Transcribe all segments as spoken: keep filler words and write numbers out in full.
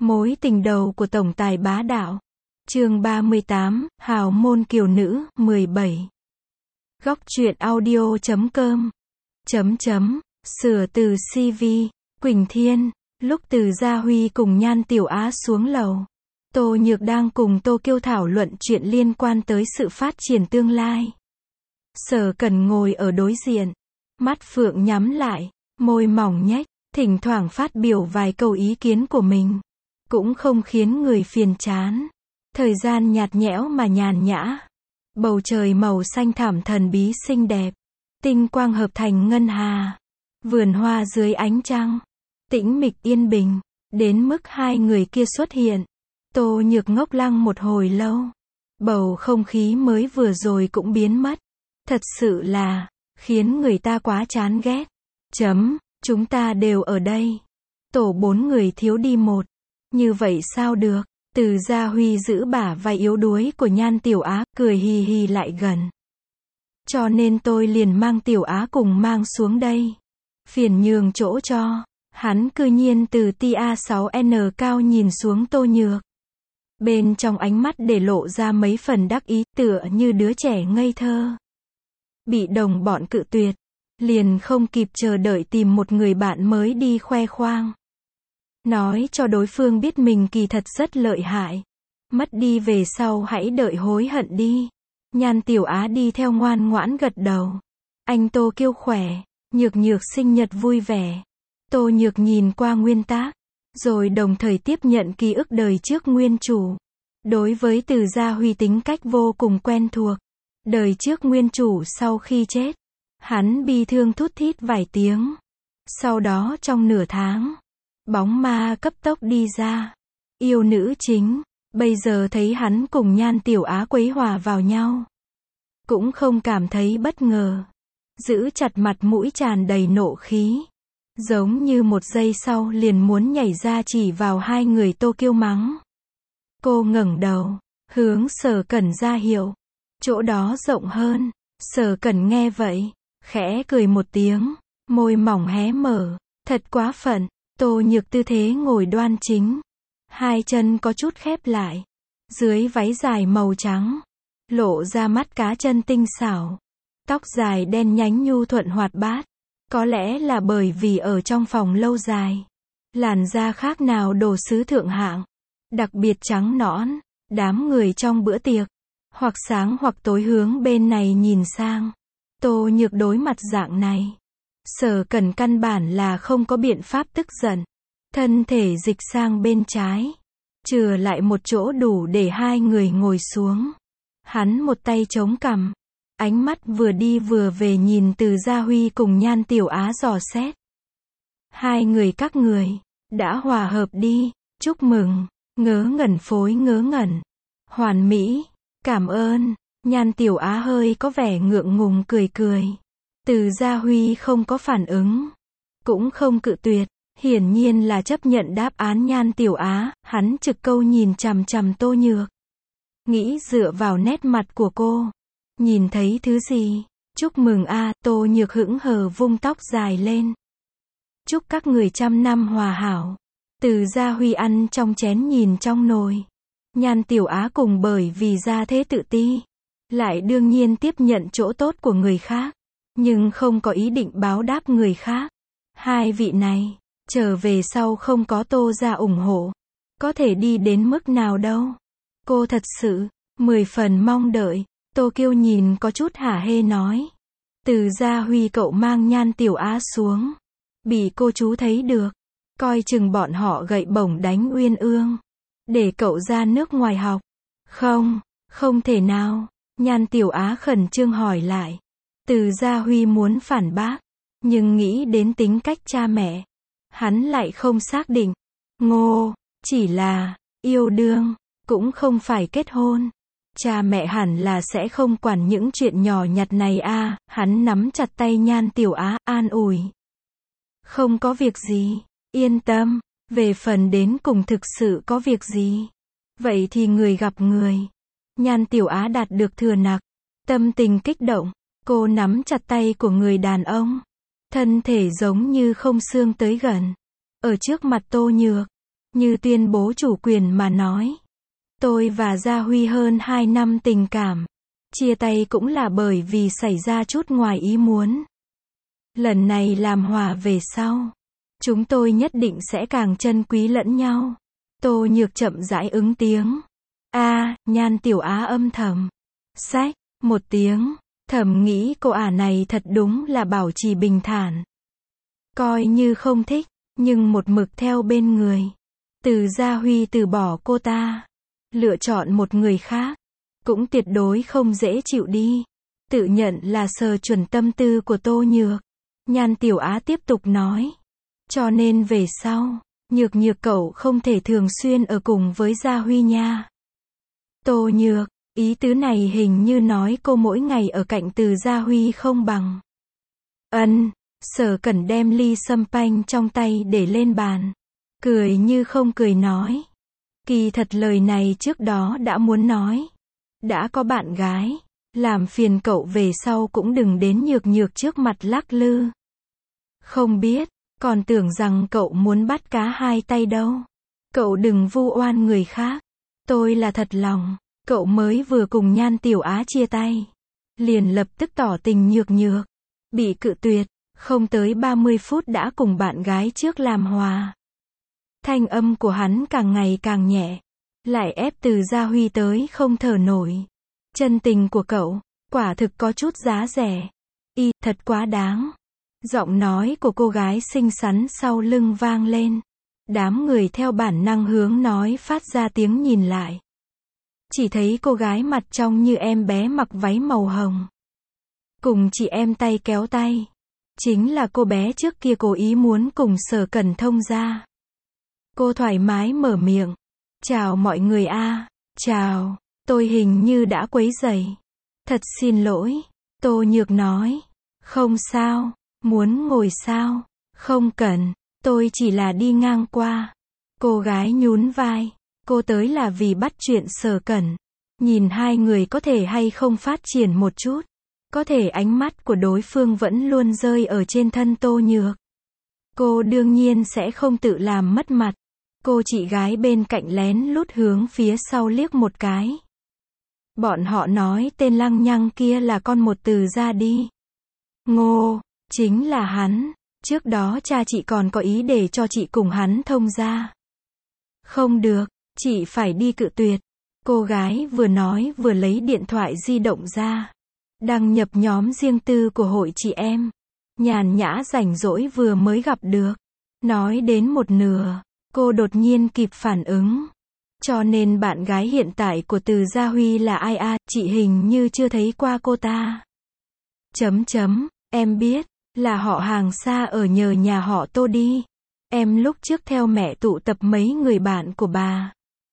Mối tình đầu của tổng tài bá đạo. Chương ba mươi tám, Hào môn kiều nữ, mười bảy. Góc truyện audio chấm com. Chấm chấm, sửa từ xê vê, Quỳnh Thiên, lúc Từ Gia Huy cùng Nhan Tiểu Á xuống lầu. Tô Nhược đang cùng Tô Kiêu thảo luận chuyện liên quan tới sự phát triển tương lai. Sở Cẩn ngồi ở đối diện, mắt phượng nhắm lại, môi mỏng nhếch, thỉnh thoảng phát biểu vài câu ý kiến của mình. Cũng không khiến người phiền chán. Thời gian nhạt nhẽo mà nhàn nhã. Bầu trời màu xanh thẳm thần bí xinh đẹp. Tinh quang hợp thành ngân hà. Vườn hoa dưới ánh trăng. Tĩnh mịch yên bình. Đến mức hai người kia xuất hiện. Tô Nhược ngốc lăng một hồi lâu. Bầu không khí mới vừa rồi cũng biến mất. Thật sự là, khiến người ta quá chán ghét. Chấm, chúng ta đều ở đây. Tổ bốn người thiếu đi một. Như vậy sao được? Từ Gia Huy giữ bả vai yếu đuối của Nhan Tiểu Á, cười hì hì lại gần. Cho nên tôi liền mang Tiểu Á cùng mang xuống đây. Phiền nhường chỗ cho. Hắn cư nhiên từ T A sáu N cao nhìn xuống Tô Nhược. Bên trong ánh mắt để lộ ra mấy phần đắc ý, tựa như đứa trẻ ngây thơ. Bị đồng bọn cự tuyệt, liền không kịp chờ đợi tìm một người bạn mới đi khoe khoang. Nói cho đối phương biết mình kỳ thật rất lợi hại. Mất đi về sau hãy đợi hối hận đi. Nhan Tiểu Á đi theo ngoan ngoãn gật đầu. Anh Tô Kiêu khỏe, Nhược Nhược sinh nhật vui vẻ. Tô Nhược nhìn qua nguyên tác, rồi đồng thời tiếp nhận ký ức đời trước nguyên chủ. Đối với Từ Gia Huy tính cách vô cùng quen thuộc. Đời trước nguyên chủ sau khi chết, hắn bi thương thút thít vài tiếng. Sau đó trong nửa tháng, bóng ma cấp tốc đi ra. Yêu nữ chính, bây giờ thấy hắn cùng Nhan Tiểu Á quấy hòa vào nhau. Cũng không cảm thấy bất ngờ. Giữ chặt mặt mũi tràn đầy nộ khí. Giống như một giây sau liền muốn nhảy ra chỉ vào hai người Tô Kiêu mắng. Cô ngẩng đầu, hướng Sở Cẩn ra hiệu. Chỗ đó rộng hơn. Sở Cẩn nghe vậy, khẽ cười một tiếng, môi mỏng hé mở. Thật quá phận. Tô Nhược tư thế ngồi đoan chính. Hai chân có chút khép lại. Dưới váy dài màu trắng. Lộ ra mắt cá chân tinh xảo. Tóc dài đen nhánh nhu thuận hoạt bát. Có lẽ là bởi vì ở trong phòng lâu dài. Làn da khác nào đồ sứ thượng hạng. Đặc biệt trắng nõn. Đám người trong bữa tiệc. Hoặc sáng hoặc tối hướng bên này nhìn sang. Tô Nhược đối mặt dạng này. Sở Cẩn căn bản là không có biện pháp tức giận. Thân thể dịch sang bên trái. Chừa lại một chỗ đủ để hai người ngồi xuống. Hắn một tay chống cằm. Ánh mắt vừa đi vừa về nhìn Từ Gia Huy cùng Nhan Tiểu Á dò xét. Hai người các người, đã hòa hợp đi, chúc mừng, ngớ ngẩn phối ngớ ngẩn. Hoàn mỹ, cảm ơn. Nhan Tiểu Á hơi có vẻ ngượng ngùng cười cười. Từ Gia Huy không có phản ứng, cũng không cự tuyệt, hiển nhiên là chấp nhận đáp án Nhan Tiểu Á, hắn trực câu nhìn chằm chằm Tô Nhược. Nghĩ dựa vào nét mặt của cô, nhìn thấy thứ gì? Chúc mừng a, à, Tô Nhược hững hờ vung tóc dài lên. Chúc các người trăm năm hòa hảo. Từ Gia Huy ăn trong chén nhìn trong nồi. Nhan Tiểu Á cùng bởi vì gia thế tự ti, lại đương nhiên tiếp nhận chỗ tốt của người khác. Nhưng không có ý định báo đáp người khác. Hai vị này, trở về sau không có Tô gia ủng hộ. Có thể đi đến mức nào đâu. Cô thật sự, mười phần mong đợi. Tô Kiêu nhìn có chút hả hê nói. Từ Gia Huy cậu mang Nhan Tiểu Á xuống. Bị cô chú thấy được. Coi chừng bọn họ gậy bổng đánh Uyên Ương. Để cậu ra nước ngoài học. Không, không thể nào. Nhan Tiểu Á khẩn trương hỏi lại. Từ Gia Huy muốn phản bác, nhưng nghĩ đến tính cách cha mẹ, hắn lại không xác định. Ngô, chỉ là yêu đương, cũng không phải kết hôn. Cha mẹ hẳn là sẽ không quản những chuyện nhỏ nhặt này a. À, hắn nắm chặt tay Nhan Tiểu Á, an ủi. Không có việc gì, yên tâm, về phần đến cùng thực sự có việc gì. Vậy thì người gặp người. Nhan Tiểu Á đạt được thừa nặc, tâm tình kích động. Cô nắm chặt tay của người đàn ông. Thân thể giống như không xương tới gần. Ở trước mặt Tô Nhược. như tuyên bố chủ quyền mà nói. Tôi và Gia Huy hơn hai năm tình cảm. Chia tay cũng là bởi vì xảy ra chút ngoài ý muốn. Lần này làm hòa về sau. Chúng tôi nhất định sẽ càng trân quý lẫn nhau. Tô Nhược chậm rãi ứng tiếng. A, à, Nhan Tiểu Á âm thầm. Xách, một tiếng. Thầm nghĩ cô ả này thật đúng là bảo trì bình thản. Coi như không thích, nhưng một mực theo bên người. Từ Gia Huy từ bỏ cô ta. Lựa chọn một người khác. Cũng tuyệt đối không dễ chịu đi. Tự nhận là sờ chuẩn tâm tư của Tô Nhược. Nhan Tiểu Á tiếp tục nói. Cho nên về sau, Nhược Nhược cậu không thể thường xuyên ở cùng với Gia Huy nha. Tô Nhược, ý tứ này hình như nói cô mỗi ngày ở cạnh Từ Gia Huy không bằng. Ân, Sở Cẩn đem ly sâm panh trong tay để lên bàn. Cười như không cười nói. Kỳ thật lời này trước đó đã muốn nói. Đã có bạn gái. Làm phiền cậu về sau cũng đừng đến Nhược Nhược trước mặt lắc lư. Không biết, còn tưởng rằng cậu muốn bắt cá hai tay đâu. Cậu đừng vu oan người khác. Tôi là thật lòng. Cậu mới vừa cùng Nhan Tiểu Á chia tay. Liền lập tức tỏ tình Nhược Nhược. Bị cự tuyệt. Không tới ba mươi phút đã cùng bạn gái trước làm hòa. Thanh âm của hắn càng ngày càng nhẹ. Lại ép Từ Gia Huy tới không thở nổi. Chân tình của cậu, quả thực có chút giá rẻ. Y, thật quá đáng. Giọng nói của cô gái xinh xắn sau lưng vang lên. Đám người theo bản năng hướng nói phát ra tiếng nhìn lại. Chỉ thấy cô gái mặt trong như em bé mặc váy màu hồng. Cùng chị em tay kéo tay. Chính là cô bé trước kia cố ý muốn cùng Sở Cẩn thông ra. Cô thoải mái mở miệng. Chào mọi người a, chào, tôi hình như đã quấy rầy. Thật xin lỗi, Tô Nhược nói. Không sao, muốn ngồi sao? Không cần, tôi chỉ là đi ngang qua. Cô gái nhún vai. Cô tới là vì bắt chuyện Sở Cẩn. Nhìn hai người có thể hay không phát triển một chút. Có thể ánh mắt của đối phương vẫn luôn rơi ở trên thân Tô Nhược. Cô đương nhiên sẽ không tự làm mất mặt. Cô chị gái bên cạnh lén lút hướng phía sau liếc một cái. Bọn họ nói tên lăng nhăng kia là con một Từ ra đi. Ngô, chính là hắn. Trước đó cha chị còn có ý để cho chị cùng hắn thông ra. Không được, chị phải đi cự tuyệt. Cô gái vừa nói vừa lấy điện thoại di động ra. Đăng nhập nhóm riêng tư của hội chị em. Nhàn nhã rảnh rỗi vừa mới gặp được. Nói đến một nửa, cô đột nhiên kịp phản ứng. Cho nên bạn gái hiện tại của Từ Gia Huy là ai a, à, chị hình như chưa thấy qua cô ta. Chấm chấm, em biết, là họ hàng xa ở nhờ nhà họ Tô đi. Em lúc trước theo mẹ tụ tập mấy người bạn của bà.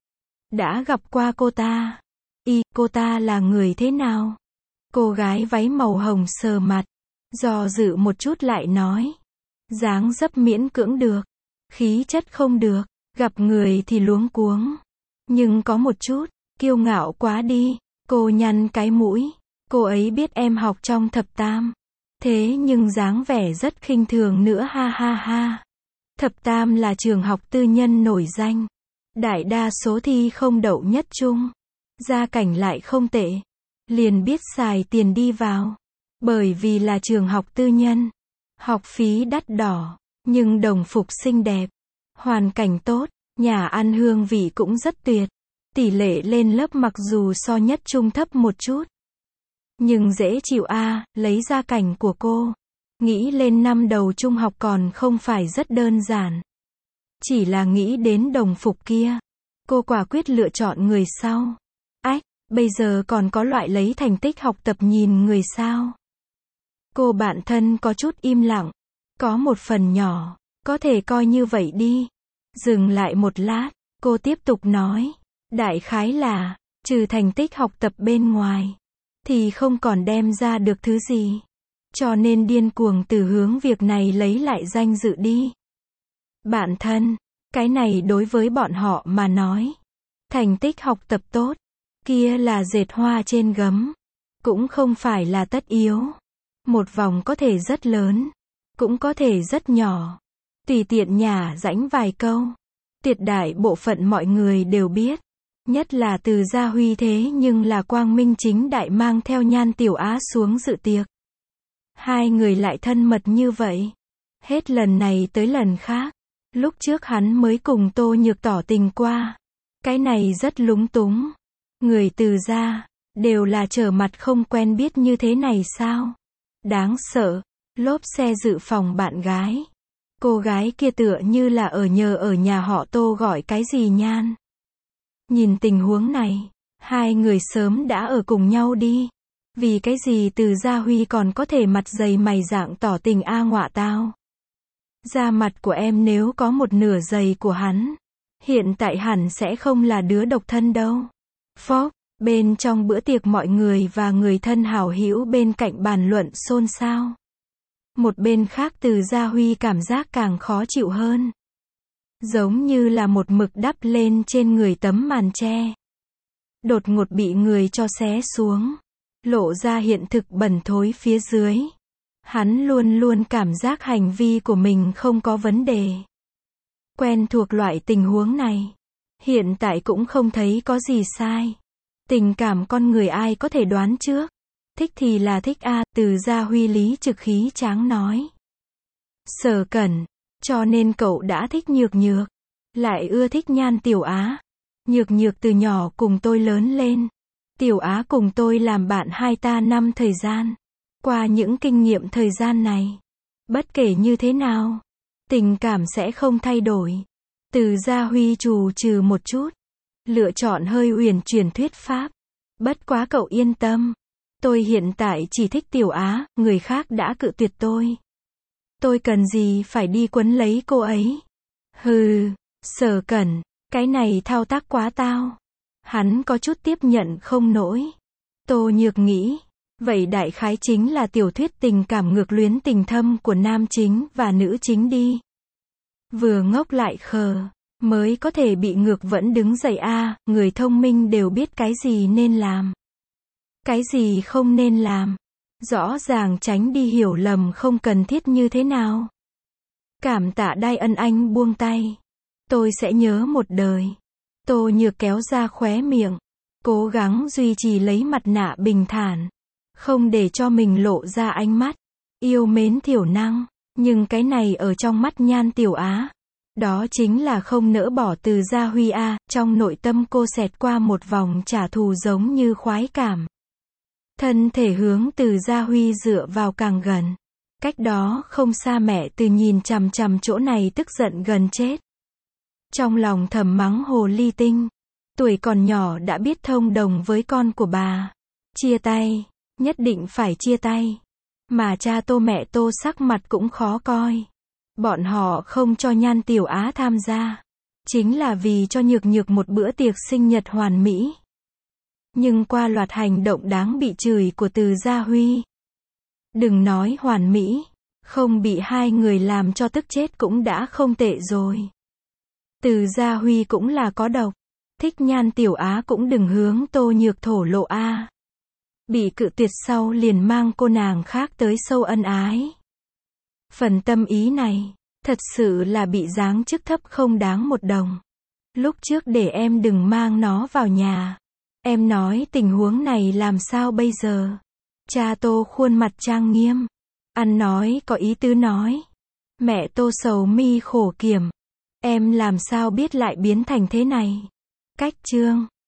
Đã gặp qua cô ta. Y, cô ta là người thế nào? Cô gái váy màu hồng sờ mặt. Do dự một chút lại nói. Dáng dấp miễn cưỡng được. Khí chất không được. Gặp người thì luống cuống. Nhưng có một chút, kiêu ngạo quá đi. Cô nhăn cái mũi. Cô ấy biết em học trong thập tam. Thế nhưng dáng vẻ rất khinh thường nữa ha ha ha. Thập tam là trường học tư nhân nổi danh. Đại đa số thi không đậu nhất trung. Gia cảnh lại không tệ. Liền biết xài tiền đi vào. Bởi vì là trường học tư nhân. Học phí đắt đỏ. Nhưng đồng phục xinh đẹp. Hoàn cảnh tốt. Nhà ăn hương vị cũng rất tuyệt. Tỷ lệ lên lớp mặc dù so nhất trung thấp một chút. Nhưng dễ chịu a, à, lấy gia cảnh của cô. Nghĩ lên năm đầu trung học còn không phải rất đơn giản. Chỉ là nghĩ đến đồng phục kia. Cô quả quyết lựa chọn người sau. Ách, bây giờ còn có loại lấy thành tích học tập nhìn người sao. Cô bạn thân có chút im lặng. Có một phần nhỏ, có thể coi như vậy đi. Dừng lại một lát, cô tiếp tục nói. Đại khái là, trừ thành tích học tập bên ngoài, thì không còn đem ra được thứ gì. Cho nên điên cuồng từ hướng việc này lấy lại danh dự đi. Bạn thân, cái này đối với bọn họ mà nói. Thành tích học tập tốt, kia là dệt hoa trên gấm. Cũng không phải là tất yếu. Một vòng có thể rất lớn, cũng có thể rất nhỏ. Tùy tiện nhả rãnh vài câu. Tuyệt đại bộ phận mọi người đều biết. Nhất là Từ Gia Huy thế nhưng là quang minh chính đại mang theo Nhan Tiểu Á xuống dự tiệc. Hai người lại thân mật như vậy. Hết lần này tới lần khác. Lúc trước hắn mới cùng Tô Nhược tỏ tình qua. Cái này rất lúng túng. Người Từ gia, đều là trở mặt không quen biết như thế này sao? Đáng sợ. Lốp xe dự phòng bạn gái. Cô gái kia tựa như là ở nhờ ở nhà họ Tô gọi cái gì Nhan. Nhìn tình huống này, hai người sớm đã ở cùng nhau đi. Vì cái gì Từ Gia Huy còn có thể mặt dày mày dạng tỏ tình a ngọa tao. Da mặt của em nếu có một nửa giày của hắn, hiện tại hẳn sẽ không là đứa độc thân đâu. Phó, bên trong bữa tiệc mọi người và người thân hảo hữu bên cạnh bàn luận xôn xao. Một bên khác Từ Gia Huy cảm giác càng khó chịu hơn. Giống như là một mực đắp lên trên người tấm màn tre. Đột ngột bị người cho xé xuống. Lộ ra hiện thực bẩn thối phía dưới. Hắn luôn luôn cảm giác hành vi của mình không có vấn đề. Quen thuộc loại tình huống này. Hiện tại cũng không thấy có gì sai. Tình cảm con người ai có thể đoán trước. Thích thì là thích a, Từ Gia Huy lý trực khí tráng nói. Sở Cẩn, cho nên cậu đã thích Nhược Nhược. Lại ưa thích Nhan Tiểu Á. Nhược Nhược từ nhỏ cùng tôi lớn lên. Tiểu Á cùng tôi làm bạn hai ta năm thời gian. Qua những kinh nghiệm thời gian này, bất kể như thế nào, tình cảm sẽ không thay đổi. Từ Gia Huy trù trừ một chút, lựa chọn hơi uyển chuyển thuyết pháp. Bất quá cậu yên tâm, tôi hiện tại chỉ thích Tiểu Á, người khác đã cự tuyệt tôi. Tôi cần gì phải đi quấn lấy cô ấy. Hừ, Sở Cẩn, cái này thao tác quá tao. Hắn có chút tiếp nhận không nổi. Tô Nhược nghĩ, vậy đại khái chính là tiểu thuyết tình cảm ngược luyến tình thâm của nam chính và nữ chính đi. Vừa ngốc lại khờ, mới có thể bị ngược vẫn đứng dậy a, người thông minh đều biết cái gì nên làm. Cái gì không nên làm. Rõ ràng tránh đi hiểu lầm không cần thiết như thế nào. Cảm tạ Đai Ân Anh buông tay. Tôi sẽ nhớ một đời. Tô Nhược kéo ra khóe miệng. Cố gắng duy trì lấy mặt nạ bình thản. Không để cho mình lộ ra ánh mắt. Yêu mến thiểu năng. Nhưng cái này ở trong mắt Nhan Tiểu Á. Đó chính là không nỡ bỏ Từ Gia Huy a. Trong nội tâm cô xẹt qua một vòng trả thù giống như khoái cảm. Thân thể hướng Từ Gia Huy dựa vào càng gần. Cách đó không xa mẹ Từ nhìn chằm chằm chỗ này tức giận gần chết. Trong lòng thầm mắng hồ ly tinh. Tuổi còn nhỏ đã biết thông đồng với con của bà. Chia tay. Nhất định phải chia tay. Mà cha Tô mẹ Tô sắc mặt cũng khó coi. Bọn họ không cho Nhan Tiểu Á tham gia. Chính là vì cho Nhược Nhược một bữa tiệc sinh nhật hoàn mỹ. Nhưng qua loạt hành động đáng bị chửi của Từ Gia Huy. Đừng nói hoàn mỹ. Không bị hai người làm cho tức chết cũng đã không tệ rồi. Từ Gia Huy cũng là có độc. Thích Nhan Tiểu Á cũng đừng hướng Tô Nhược thổ lộ a. Bị cự tuyệt sau liền mang cô nàng khác tới sâu ân ái. Phần tâm ý này, thật sự là bị giáng chức thấp không đáng một đồng. Lúc trước để em đừng mang nó vào nhà. Em nói tình huống này làm sao bây giờ? Cha Tô khuôn mặt trang nghiêm. Ăn nói có ý tứ nói. Mẹ Tô sầu mi khổ kiểm. Em làm sao biết lại biến thành thế này? Cách chương